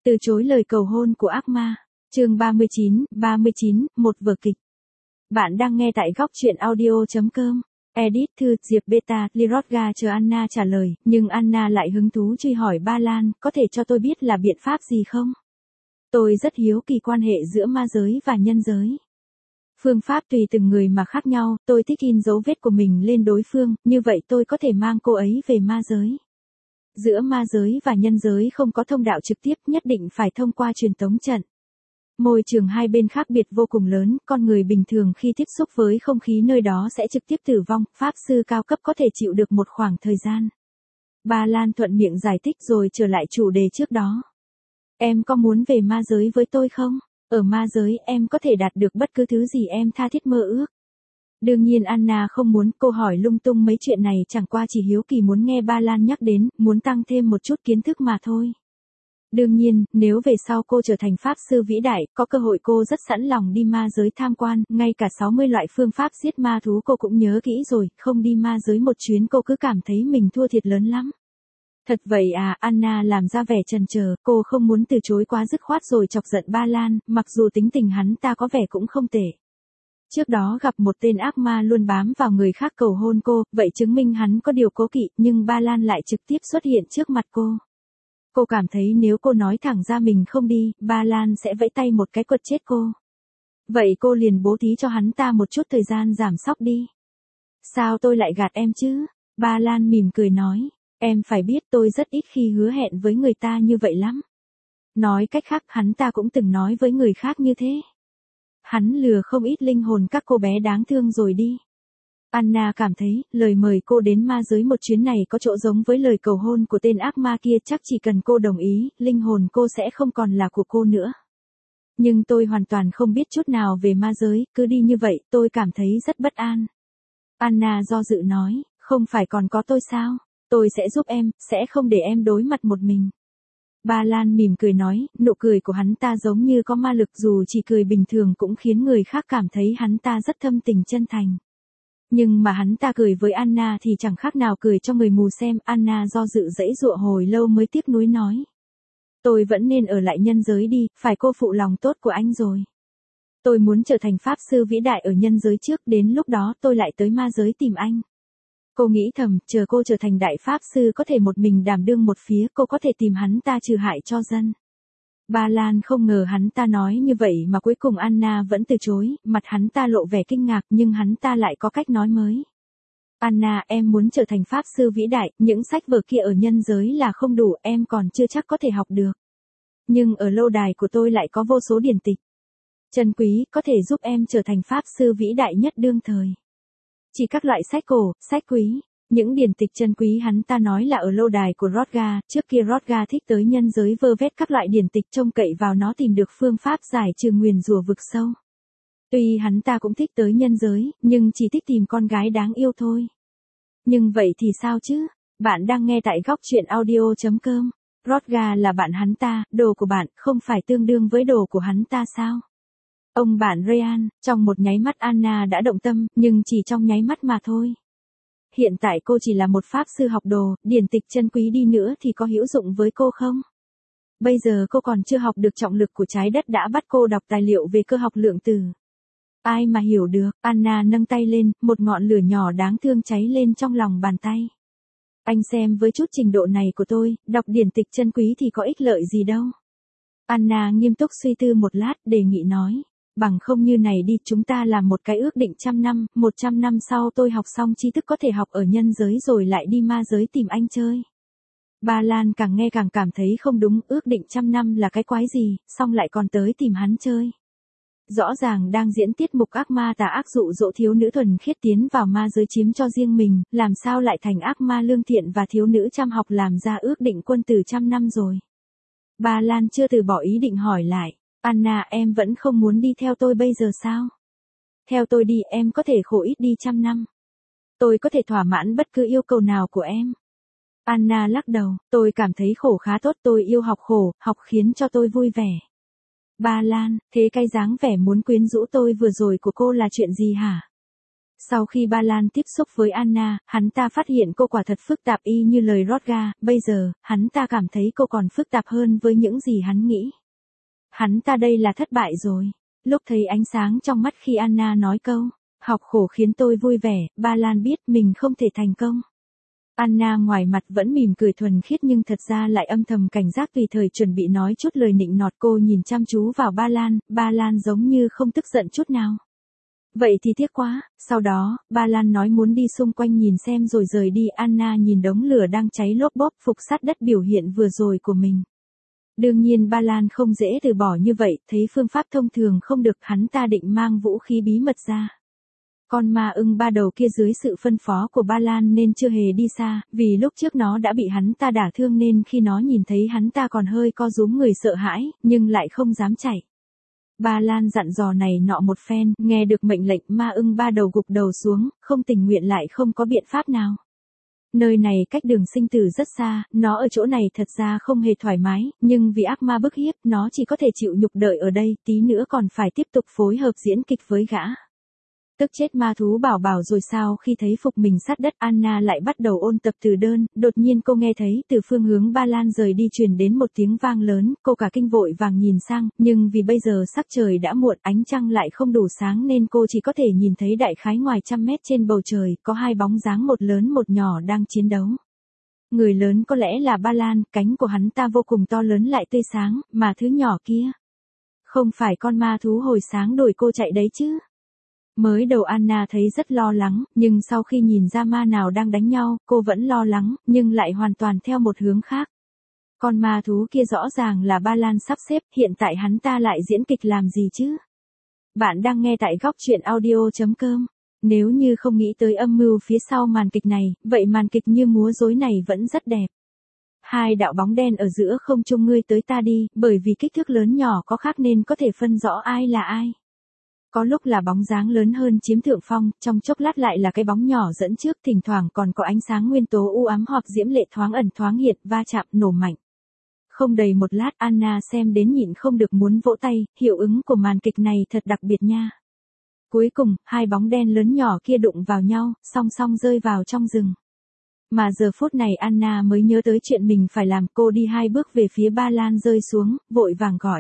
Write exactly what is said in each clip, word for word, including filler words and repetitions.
Từ chối lời cầu hôn của ác ma. Chương ba mươi chín, ba mươi chín, một vở kịch. Bạn đang nghe tại góc truyện audio chấm com. Edit thư, Diệp Beta, Lirodga chờ Anna trả lời, nhưng Anna lại hứng thú truy hỏi Ba Lan, có thể cho tôi biết là biện pháp gì không? Tôi rất hiếu kỳ quan hệ giữa ma giới và nhân giới. Phương pháp tùy từng người mà khác nhau, tôi thích in dấu vết của mình lên đối phương, như vậy tôi có thể mang cô ấy về ma giới. Giữa ma giới và nhân giới không có thông đạo trực tiếp, nhất định phải thông qua truyền tống trận. Môi trường hai bên khác biệt vô cùng lớn, con người bình thường khi tiếp xúc với không khí nơi đó sẽ trực tiếp tử vong, pháp sư cao cấp có thể chịu được một khoảng thời gian. Ba Lan thuận miệng giải thích rồi trở lại chủ đề trước đó. Em có muốn về ma giới với tôi không? Ở ma giới em có thể đạt được bất cứ thứ gì em tha thiết mơ ước. Đương nhiên Anna không muốn, cô hỏi lung tung mấy chuyện này chẳng qua chỉ hiếu kỳ muốn nghe Ba Lan nhắc đến, muốn tăng thêm một chút kiến thức mà thôi. Đương nhiên, nếu về sau cô trở thành pháp sư vĩ đại, có cơ hội cô rất sẵn lòng đi ma giới tham quan, ngay cả sáu mươi loại phương pháp giết ma thú cô cũng nhớ kỹ rồi, không đi ma giới một chuyến cô cứ cảm thấy mình thua thiệt lớn lắm. Thật vậy à, Anna làm ra vẻ chần chờ, cô không muốn từ chối quá dứt khoát rồi chọc giận Ba Lan, mặc dù tính tình hắn ta có vẻ cũng không tệ. Trước đó gặp một tên ác ma luôn bám vào người khác cầu hôn cô, vậy chứng minh hắn có điều cố kỵ, nhưng Ba Lan lại trực tiếp xuất hiện trước mặt cô. Cô cảm thấy nếu cô nói thẳng ra mình không đi, Ba Lan sẽ vẫy tay một cái quật chết cô. Vậy cô liền bố thí cho hắn ta một chút thời gian giảm sóc đi. Sao tôi lại gạt em chứ? Ba Lan mỉm cười nói, em phải biết tôi rất ít khi hứa hẹn với người ta như vậy lắm. Nói cách khác hắn ta cũng từng nói với người khác như thế. Hắn lừa không ít linh hồn các cô bé đáng thương rồi đi. Anna cảm thấy, lời mời cô đến ma giới một chuyến này có chỗ giống với lời cầu hôn của tên ác ma kia, chắc chỉ cần cô đồng ý, linh hồn cô sẽ không còn là của cô nữa. Nhưng tôi hoàn toàn không biết chút nào về ma giới, cứ đi như vậy, tôi cảm thấy rất bất an. Anna do dự nói, không phải còn có tôi sao? Tôi sẽ giúp em, sẽ không để em đối mặt một mình. Ba Lan mỉm cười nói, nụ cười của hắn ta giống như có ma lực, dù chỉ cười bình thường cũng khiến người khác cảm thấy hắn ta rất thâm tình chân thành. Nhưng mà hắn ta cười với Anna thì chẳng khác nào cười cho người mù xem. Anna do dự dãy dụa hồi lâu mới tiếc nuối nói. Tôi vẫn nên ở lại nhân giới đi, phải cô phụ lòng tốt của anh rồi. Tôi muốn trở thành pháp sư vĩ đại ở nhân giới trước, đến lúc đó tôi lại tới ma giới tìm anh. Cô nghĩ thầm, chờ cô trở thành đại pháp sư có thể một mình đảm đương một phía, cô có thể tìm hắn ta trừ hại cho dân. Ba Lan không ngờ hắn ta nói như vậy mà cuối cùng Anna vẫn từ chối, mặt hắn ta lộ vẻ kinh ngạc nhưng hắn ta lại có cách nói mới. Anna, em muốn trở thành pháp sư vĩ đại, những sách vở kia ở nhân giới là không đủ, em còn chưa chắc có thể học được. Nhưng ở lâu đài của tôi lại có vô số điển tịch. Chân quý, có thể giúp em trở thành pháp sư vĩ đại nhất đương thời. Chỉ các loại sách cổ, sách quý. Những điển tịch chân quý hắn ta nói là ở lâu đài của Rodga, trước kia Rodga thích tới nhân giới vơ vét các loại điển tịch, trông cậy vào nó tìm được phương pháp giải trừ nguyền rủa vực sâu. Tuy hắn ta cũng thích tới nhân giới, nhưng chỉ thích tìm con gái đáng yêu thôi. Nhưng vậy thì sao chứ? Bạn đang nghe tại góc truyện audio chấm com. Rodga là bạn hắn ta, đồ của bạn không phải tương đương với đồ của hắn ta sao? Ông bạn Ryan, trong một nháy mắt Anna đã động tâm, nhưng chỉ trong nháy mắt mà thôi. Hiện tại cô chỉ là một pháp sư học đồ, điển tịch chân quý đi nữa thì có hữu dụng với cô không? Bây giờ cô còn chưa học được trọng lực của trái đất đã bắt cô đọc tài liệu về cơ học lượng tử. Ai mà hiểu được, Anna nâng tay lên, một ngọn lửa nhỏ đáng thương cháy lên trong lòng bàn tay. Anh xem với chút trình độ này của tôi, đọc điển tịch chân quý thì có ích lợi gì đâu. Anna nghiêm túc suy tư một lát, đề nghị nói. Bằng không như này đi, chúng ta làm một cái ước định trăm năm, một trăm năm sau tôi học xong tri thức có thể học ở nhân giới rồi lại đi ma giới tìm anh chơi. Ba Lan càng nghe càng cảm thấy không đúng, ước định trăm năm là cái quái gì, xong lại còn tới tìm hắn chơi. Rõ ràng đang diễn tiết mục ác ma tà ác dụ dỗ thiếu nữ thuần khiết tiến vào ma giới chiếm cho riêng mình, làm sao lại thành ác ma lương thiện và thiếu nữ chăm học làm ra ước định quân tử trăm năm rồi. Ba Lan chưa từ bỏ ý định hỏi lại. Anna, em vẫn không muốn đi theo tôi bây giờ sao? Theo tôi đi, em có thể khổ ít đi trăm năm. Tôi có thể thỏa mãn bất cứ yêu cầu nào của em. Anna lắc đầu, tôi cảm thấy khổ khá tốt, tôi yêu học khổ, học khiến cho tôi vui vẻ. Ba Lan, thế cái dáng vẻ muốn quyến rũ tôi vừa rồi của cô là chuyện gì hả? Sau khi Ba Lan tiếp xúc với Anna, hắn ta phát hiện cô quả thật phức tạp y như lời Rodga, bây giờ, hắn ta cảm thấy cô còn phức tạp hơn với những gì hắn nghĩ. Hắn ta đây là thất bại rồi. Lúc thấy ánh sáng trong mắt khi Anna nói câu, học khổ khiến tôi vui vẻ, Ba Lan biết mình không thể thành công. Anna ngoài mặt vẫn mỉm cười thuần khiết nhưng thật ra lại âm thầm cảnh giác tùy thời chuẩn bị nói chút lời nịnh nọt. Cô nhìn chăm chú vào Ba Lan, Ba Lan giống như không tức giận chút nào. Vậy thì tiếc quá, sau đó, Ba Lan nói muốn đi xung quanh nhìn xem rồi rời đi. Anna nhìn đống lửa đang cháy lốp bốp phục sát đất biểu hiện vừa rồi của mình. Đương nhiên Ba Lan không dễ từ bỏ như vậy, thấy phương pháp thông thường không được hắn ta định mang vũ khí bí mật ra. Con ma ưng ba đầu kia dưới sự phân phó của Ba Lan nên chưa hề đi xa, vì lúc trước nó đã bị hắn ta đả thương nên khi nó nhìn thấy hắn ta còn hơi co rúm người sợ hãi, nhưng lại không dám chạy. Ba Lan dặn dò này nọ một phen, nghe được mệnh lệnh ma ưng ba đầu gục đầu xuống, không tình nguyện lại không có biện pháp nào. Nơi này cách đường sinh tử rất xa, nó ở chỗ này thật ra không hề thoải mái, nhưng vì ác ma bức hiếp, nó chỉ có thể chịu nhục đợi ở đây, tí nữa còn phải tiếp tục phối hợp diễn kịch với gã. Tức chết ma thú bảo bảo rồi sao khi thấy phục mình sát đất Anna lại bắt đầu ôn tập từ đơn, đột nhiên cô nghe thấy từ phương hướng Ba Lan rời đi truyền đến một tiếng vang lớn, cô cả kinh vội vàng nhìn sang, nhưng vì bây giờ sắc trời đã muộn ánh trăng lại không đủ sáng nên cô chỉ có thể nhìn thấy đại khái ngoài trăm mét trên bầu trời, có hai bóng dáng một lớn một nhỏ đang chiến đấu. Người lớn có lẽ là Ba Lan, cánh của hắn ta vô cùng to lớn lại tươi sáng, mà thứ nhỏ kia. Không phải con ma thú hồi sáng đuổi cô chạy đấy chứ. Mới đầu Anna thấy rất lo lắng, nhưng sau khi nhìn ra ma nào đang đánh nhau, cô vẫn lo lắng, nhưng lại hoàn toàn theo một hướng khác. Con ma thú kia rõ ràng là Ba Lan sắp xếp, hiện tại hắn ta lại diễn kịch làm gì chứ? Bạn đang nghe tại góc truyện audio chấm com. Nếu như không nghĩ tới âm mưu phía sau màn kịch này, vậy màn kịch như múa rối này vẫn rất đẹp. Hai đạo bóng đen ở giữa không trung ngươi tới ta đi, bởi vì kích thước lớn nhỏ có khác nên có thể phân rõ ai là ai. Có lúc là bóng dáng lớn hơn chiếm thượng phong, trong chốc lát lại là cái bóng nhỏ dẫn trước, thỉnh thoảng còn có ánh sáng nguyên tố u ám hoặc diễm lệ thoáng ẩn thoáng hiện, va chạm, nổ mạnh. Không đầy một lát Anna xem đến nhịn không được muốn vỗ tay, hiệu ứng của màn kịch này thật đặc biệt nha. Cuối cùng, hai bóng đen lớn nhỏ kia đụng vào nhau, song song rơi vào trong rừng. Mà giờ phút này Anna mới nhớ tới chuyện mình phải làm, cô đi hai bước về phía Ba Lan rơi xuống, vội vàng gọi.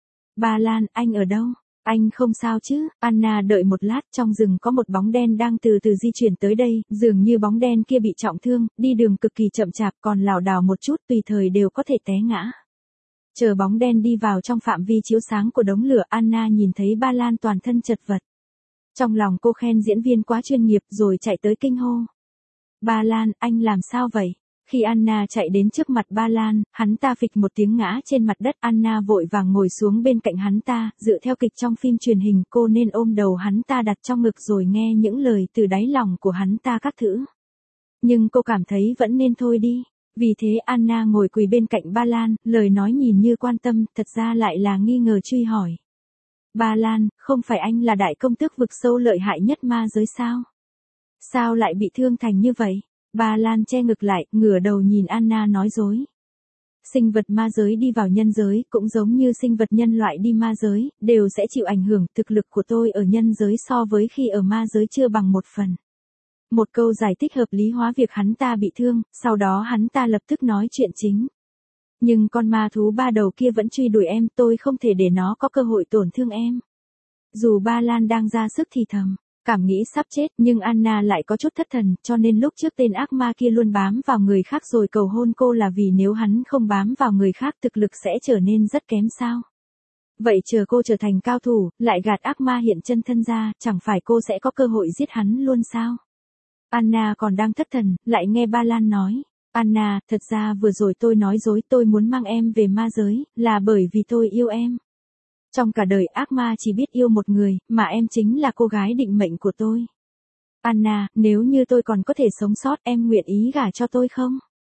Ba Lan, anh ở đâu? Anh không sao chứ? Anna đợi một lát, trong rừng có một bóng đen đang từ từ di chuyển tới đây, dường như bóng đen kia bị trọng thương, đi đường cực kỳ chậm chạp, còn lảo đảo một chút tùy thời đều có thể té ngã. Chờ bóng đen đi vào trong phạm vi chiếu sáng của đống lửa, Anna nhìn thấy Ba Lan toàn thân chật vật. Trong lòng cô khen diễn viên quá chuyên nghiệp rồi chạy tới kinh hô. Ba Lan, anh làm sao vậy? Khi Anna chạy đến trước mặt Ba Lan, hắn ta phịch một tiếng ngã trên mặt đất. Anna vội vàng ngồi xuống bên cạnh hắn ta, dựa theo kịch trong phim truyền hình cô nên ôm đầu hắn ta đặt trong ngực rồi nghe những lời từ đáy lòng của hắn ta các thứ. Nhưng cô cảm thấy vẫn nên thôi đi. Vì thế Anna ngồi quỳ bên cạnh Ba Lan, lời nói nhìn như quan tâm, thật ra lại là nghi ngờ truy hỏi. Ba Lan, không phải anh là đại công tước vực sâu lợi hại nhất ma giới sao? Sao lại bị thương thành như vậy? Ba Lan che ngực lại, ngửa đầu nhìn Anna nói dối. Sinh vật ma giới đi vào nhân giới, cũng giống như sinh vật nhân loại đi ma giới, đều sẽ chịu ảnh hưởng. Thực lực của tôi ở nhân giới so với khi ở ma giới chưa bằng một phần. Một câu giải thích hợp lý hóa việc hắn ta bị thương, sau đó hắn ta lập tức nói chuyện chính. Nhưng con ma thú ba đầu kia vẫn truy đuổi em, tôi không thể để nó có cơ hội tổn thương em. Dù Ba Lan đang ra sức thì thầm. Cảm nghĩ sắp chết, nhưng Anna lại có chút thất thần, cho nên lúc trước tên ác ma kia luôn bám vào người khác rồi cầu hôn cô là vì nếu hắn không bám vào người khác thực lực sẽ trở nên rất kém sao. Vậy chờ cô trở thành cao thủ, lại gạt ác ma hiện chân thân ra, chẳng phải cô sẽ có cơ hội giết hắn luôn sao? Anna còn đang thất thần, lại nghe Ba Lan nói. Anna, thật ra vừa rồi tôi nói dối, tôi muốn mang em về ma giới, là bởi vì tôi yêu em. Trong cả đời ác ma chỉ biết yêu một người, mà em chính là cô gái định mệnh của tôi. Anna, nếu như tôi còn có thể sống sót, em nguyện ý gả cho tôi không?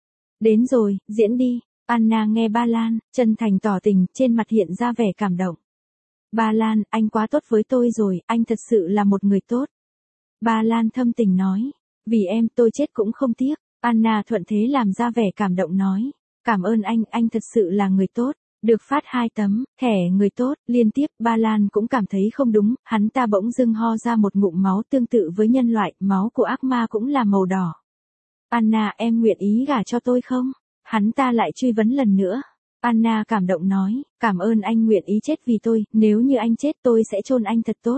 Đến rồi, diễn đi. Anna nghe Ba Lan, chân thành tỏ tình, trên mặt hiện ra vẻ cảm động. Ba Lan, anh quá tốt với tôi rồi, anh thật sự là một người tốt. Ba Lan thâm tình nói, vì em tôi chết cũng không tiếc. Anna thuận thế làm ra vẻ cảm động nói, cảm ơn anh, anh thật sự là người tốt. Được phát hai tấm, thẻ người tốt, liên tiếp, Ba Lan cũng cảm thấy không đúng, hắn ta bỗng dưng ho ra một ngụm máu tương tự với nhân loại, máu của ác ma cũng là màu đỏ. Anna, em nguyện ý gả cho tôi không? Hắn ta lại truy vấn lần nữa. Anna cảm động nói, cảm ơn anh nguyện ý chết vì tôi, nếu như anh chết tôi sẽ chôn anh thật tốt.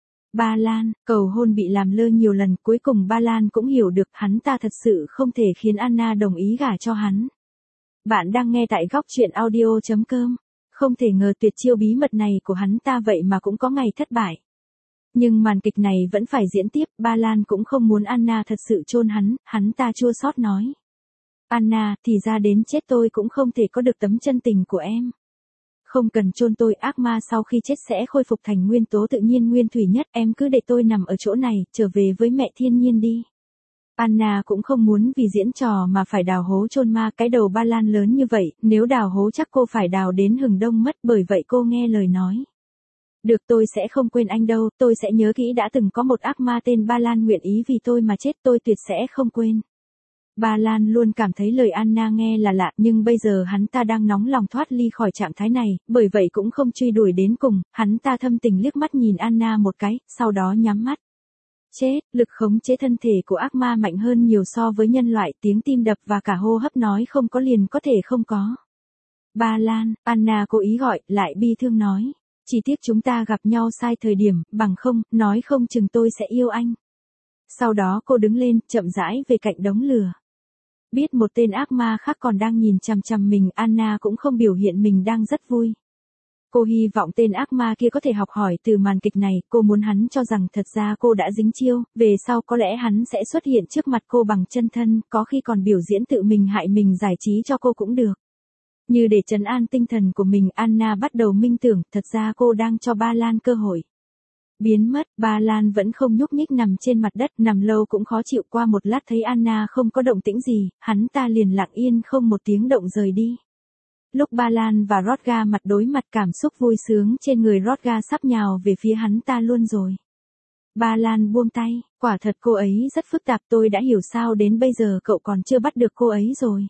Ba Lan, cầu hôn bị làm lơ nhiều lần, cuối cùng Ba Lan cũng hiểu được hắn ta thật sự không thể khiến Anna đồng ý gả cho hắn. Bạn đang nghe tại góc truyện audio chấm com. Không thể ngờ tuyệt chiêu bí mật này của hắn ta vậy mà cũng có ngày thất bại. Nhưng màn kịch này vẫn phải diễn tiếp, Ba Lan cũng không muốn Anna thật sự chôn hắn, hắn ta chua xót nói. Anna, thì ra đến chết tôi cũng không thể có được tấm chân tình của em. Không cần chôn tôi, ác ma sau khi chết sẽ khôi phục thành nguyên tố tự nhiên nguyên thủy nhất, em cứ để tôi nằm ở chỗ này, trở về với mẹ thiên nhiên đi. Anna cũng không muốn vì diễn trò mà phải đào hố chôn ma, cái đầu Ba Lan lớn như vậy, nếu đào hố chắc cô phải đào đến hừng đông mất, bởi vậy cô nghe lời nói. Được, tôi sẽ không quên anh đâu, tôi sẽ nhớ kỹ đã từng có một ác ma tên Ba Lan nguyện ý vì tôi mà chết, tôi tuyệt sẽ không quên. Ba Lan luôn cảm thấy lời Anna nghe là lạ, nhưng bây giờ hắn ta đang nóng lòng thoát ly khỏi trạng thái này, bởi vậy cũng không truy đuổi đến cùng, hắn ta thâm tình liếc mắt nhìn Anna một cái, sau đó nhắm mắt. Chết, lực khống chế thân thể của ác ma mạnh hơn nhiều so với nhân loại, tiếng tim đập và cả hô hấp nói không có liền có thể không có. Ba Lan, Anna cố ý gọi, lại bi thương nói. Chỉ tiếc chúng ta gặp nhau sai thời điểm, bằng không, nói không chừng tôi sẽ yêu anh. Sau đó cô đứng lên, chậm rãi về cạnh đống lửa. Biết một tên ác ma khác còn đang nhìn chằm chằm mình, Anna cũng không biểu hiện mình đang rất vui. Cô hy vọng tên ác ma kia có thể học hỏi từ màn kịch này, cô muốn hắn cho rằng thật ra cô đã dính chiêu, về sau có lẽ hắn sẽ xuất hiện trước mặt cô bằng chân thân, có khi còn biểu diễn tự mình hại mình giải trí cho cô cũng được. Như để trấn an tinh thần của mình, Anna bắt đầu minh tưởng, thật ra cô đang cho Ba Lan cơ hội. Biến mất, Ba Lan vẫn không nhúc nhích nằm trên mặt đất, nằm lâu cũng khó chịu, qua một lát thấy Anna không có động tĩnh gì, hắn ta liền lặng yên không một tiếng động rời đi. Lúc Ba Lan và Rodga mặt đối mặt, cảm xúc vui sướng trên người Rodga sắp nhào về phía hắn ta luôn rồi. Ba Lan buông tay, quả thật cô ấy rất phức tạp, tôi đã hiểu sao đến bây giờ cậu còn chưa bắt được cô ấy rồi.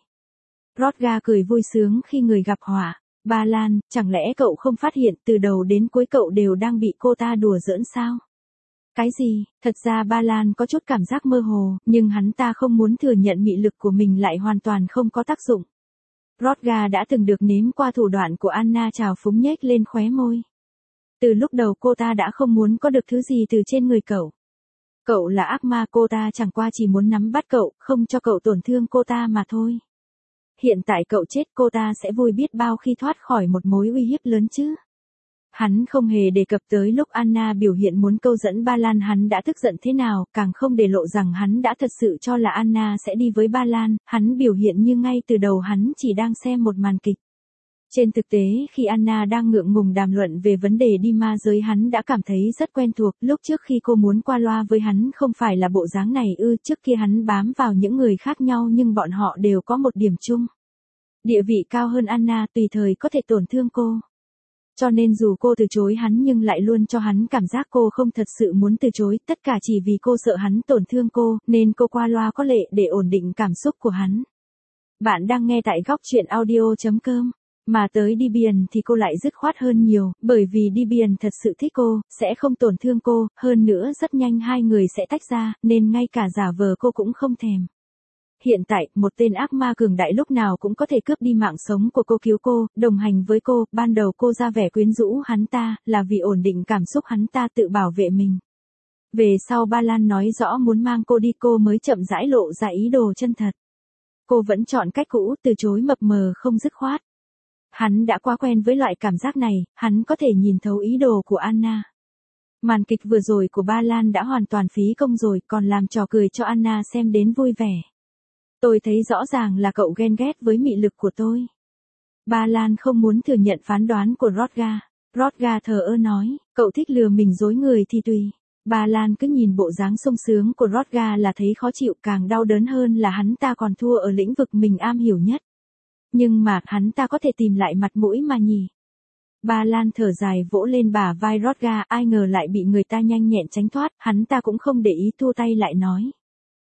Rodga cười vui sướng khi người gặp họa. Ba Lan, chẳng lẽ cậu không phát hiện từ đầu đến cuối cậu đều đang bị cô ta đùa giỡn sao? Cái gì? Thật ra Ba Lan có chút cảm giác mơ hồ, nhưng hắn ta không muốn thừa nhận mị lực của mình lại hoàn toàn không có tác dụng. Rodga đã từng được nếm qua thủ đoạn của Anna, trào phúng nhếch lên khóe môi. Từ lúc đầu cô ta đã không muốn có được thứ gì từ trên người cậu. Cậu là ác ma, cô ta chẳng qua chỉ muốn nắm bắt cậu, không cho cậu tổn thương cô ta mà thôi. Hiện tại cậu chết, cô ta sẽ vui biết bao khi thoát khỏi một mối uy hiếp lớn chứ. Hắn không hề đề cập tới lúc Anna biểu hiện muốn câu dẫn Ba Lan hắn đã tức giận thế nào, càng không để lộ rằng hắn đã thật sự cho là Anna sẽ đi với Ba Lan, hắn biểu hiện như ngay từ đầu hắn chỉ đang xem một màn kịch. Trên thực tế, khi Anna đang ngượng ngùng đàm luận về vấn đề đi ma giới, hắn đã cảm thấy rất quen thuộc, lúc trước khi cô muốn qua loa với hắn không phải là bộ dáng này ư, trước kia hắn bám vào những người khác nhau nhưng bọn họ đều có một điểm chung. Địa vị cao hơn Anna, tùy thời có thể tổn thương cô. Cho nên dù cô từ chối hắn nhưng lại luôn cho hắn cảm giác cô không thật sự muốn từ chối, tất cả chỉ vì cô sợ hắn tổn thương cô, nên cô qua loa có lệ để ổn định cảm xúc của hắn. Bạn đang nghe tại góc truyện audio chấm com. Mà tới Debian thì cô lại dứt khoát hơn nhiều, bởi vì Debian thật sự thích cô, sẽ không tổn thương cô, hơn nữa rất nhanh hai người sẽ tách ra, nên ngay cả giả vờ cô cũng không thèm. Hiện tại, một tên ác ma cường đại lúc nào cũng có thể cướp đi mạng sống của cô, cứu cô, đồng hành với cô, ban đầu cô ra vẻ quyến rũ hắn ta, là vì ổn định cảm xúc hắn ta tự bảo vệ mình. Về sau Ba Lan nói rõ muốn mang cô đi, cô mới chậm rãi lộ ra ý đồ chân thật. Cô vẫn chọn cách cũ, từ chối mập mờ không dứt khoát. Hắn đã quá quen với loại cảm giác này, hắn có thể nhìn thấu ý đồ của Anna. Màn kịch vừa rồi của Ba Lan đã hoàn toàn phí công rồi, còn làm trò cười cho Anna xem đến vui vẻ. Tôi thấy rõ ràng là cậu ghen ghét với mị lực của tôi. Ba Lan không muốn thừa nhận phán đoán của Rodga. Rodga thờ ơ nói, cậu thích lừa mình dối người thì tùy. Ba Lan cứ nhìn bộ dáng sung sướng của Rodga là thấy khó chịu, càng đau đớn hơn là hắn ta còn thua ở lĩnh vực mình am hiểu nhất. Nhưng mà, hắn ta có thể tìm lại mặt mũi mà nhỉ. Ba Lan thở dài vỗ lên bả vai Rodga, ai ngờ lại bị người ta nhanh nhẹn tránh thoát, hắn ta cũng không để ý, thua tay lại nói.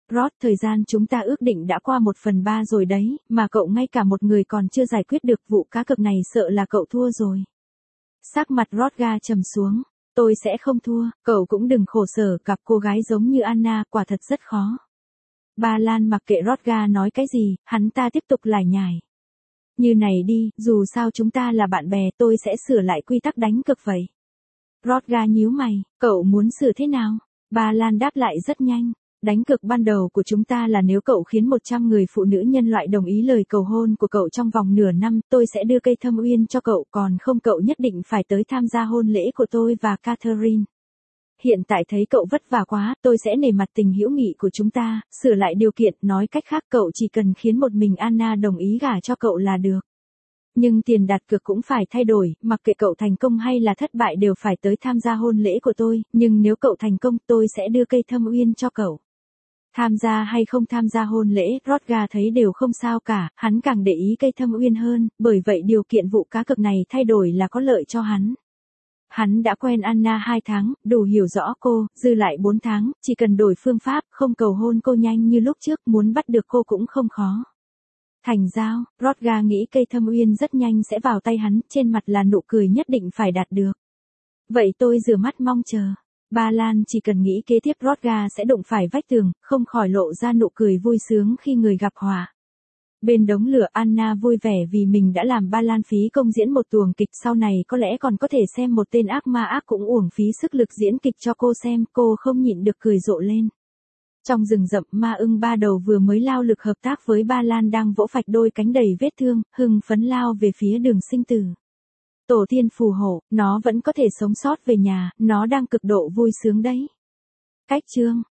Rod, thời gian chúng ta ước định đã qua một phần ba rồi đấy, mà cậu ngay cả một người còn chưa giải quyết được vụ cá cược này, sợ là cậu thua rồi. Sắc mặt Rodga trầm xuống. Tôi sẽ không thua, cậu cũng đừng khổ sở, gặp cô gái giống như Anna quả thật rất khó. Ba Lan mặc kệ Rodga nói cái gì, hắn ta tiếp tục lải nhải. Như này đi, dù sao chúng ta là bạn bè, tôi sẽ sửa lại quy tắc đánh cược vậy. Rodga nhíu mày, cậu muốn sửa thế nào? Ba Lan đáp lại rất nhanh. Đánh cược ban đầu của chúng ta là nếu cậu khiến một trăm người phụ nữ nhân loại đồng ý lời cầu hôn của cậu trong vòng nửa năm, tôi sẽ đưa cây thâm uyên cho cậu, còn không cậu nhất định phải tới tham gia hôn lễ của tôi và Catherine. Hiện tại thấy cậu vất vả quá, tôi sẽ nể mặt tình hữu nghị của chúng ta, sửa lại điều kiện, nói cách khác cậu chỉ cần khiến một mình Anna đồng ý gả cho cậu là được. Nhưng tiền đặt cược cũng phải thay đổi, mặc kệ cậu thành công hay là thất bại đều phải tới tham gia hôn lễ của tôi, nhưng nếu cậu thành công tôi sẽ đưa cây thâm uyên cho cậu. Tham gia hay không tham gia hôn lễ, Rodga thấy đều không sao cả, hắn càng để ý cây thâm uyên hơn, bởi vậy điều kiện vụ cá cược này thay đổi là có lợi cho hắn. Hắn đã quen Anna hai tháng, đủ hiểu rõ cô, dư lại bốn tháng, chỉ cần đổi phương pháp, không cầu hôn cô nhanh như lúc trước, muốn bắt được cô cũng không khó. Thành giao, Rodga nghĩ cây thâm uyên rất nhanh sẽ vào tay hắn, trên mặt là nụ cười nhất định phải đạt được. Vậy tôi rửa mắt mong chờ. Ba Lan chỉ cần nghĩ kế tiếp Rodga sẽ đụng phải vách tường, không khỏi lộ ra nụ cười vui sướng khi người gặp họa. Bên đống lửa Anna vui vẻ vì mình đã làm Ba Lan phí công diễn một tuồng kịch, sau này có lẽ còn có thể xem một tên ác ma ác cũng uổng phí sức lực diễn kịch cho cô xem, cô không nhịn được cười rộ lên. Trong rừng rậm, ma ưng ba đầu vừa mới lao lực hợp tác với Ba Lan đang vỗ phạch đôi cánh đầy vết thương, hưng phấn lao về phía đường sinh tử. Tổ tiên phù hộ, nó vẫn có thể sống sót về nhà, nó đang cực độ vui sướng đấy. Cách chương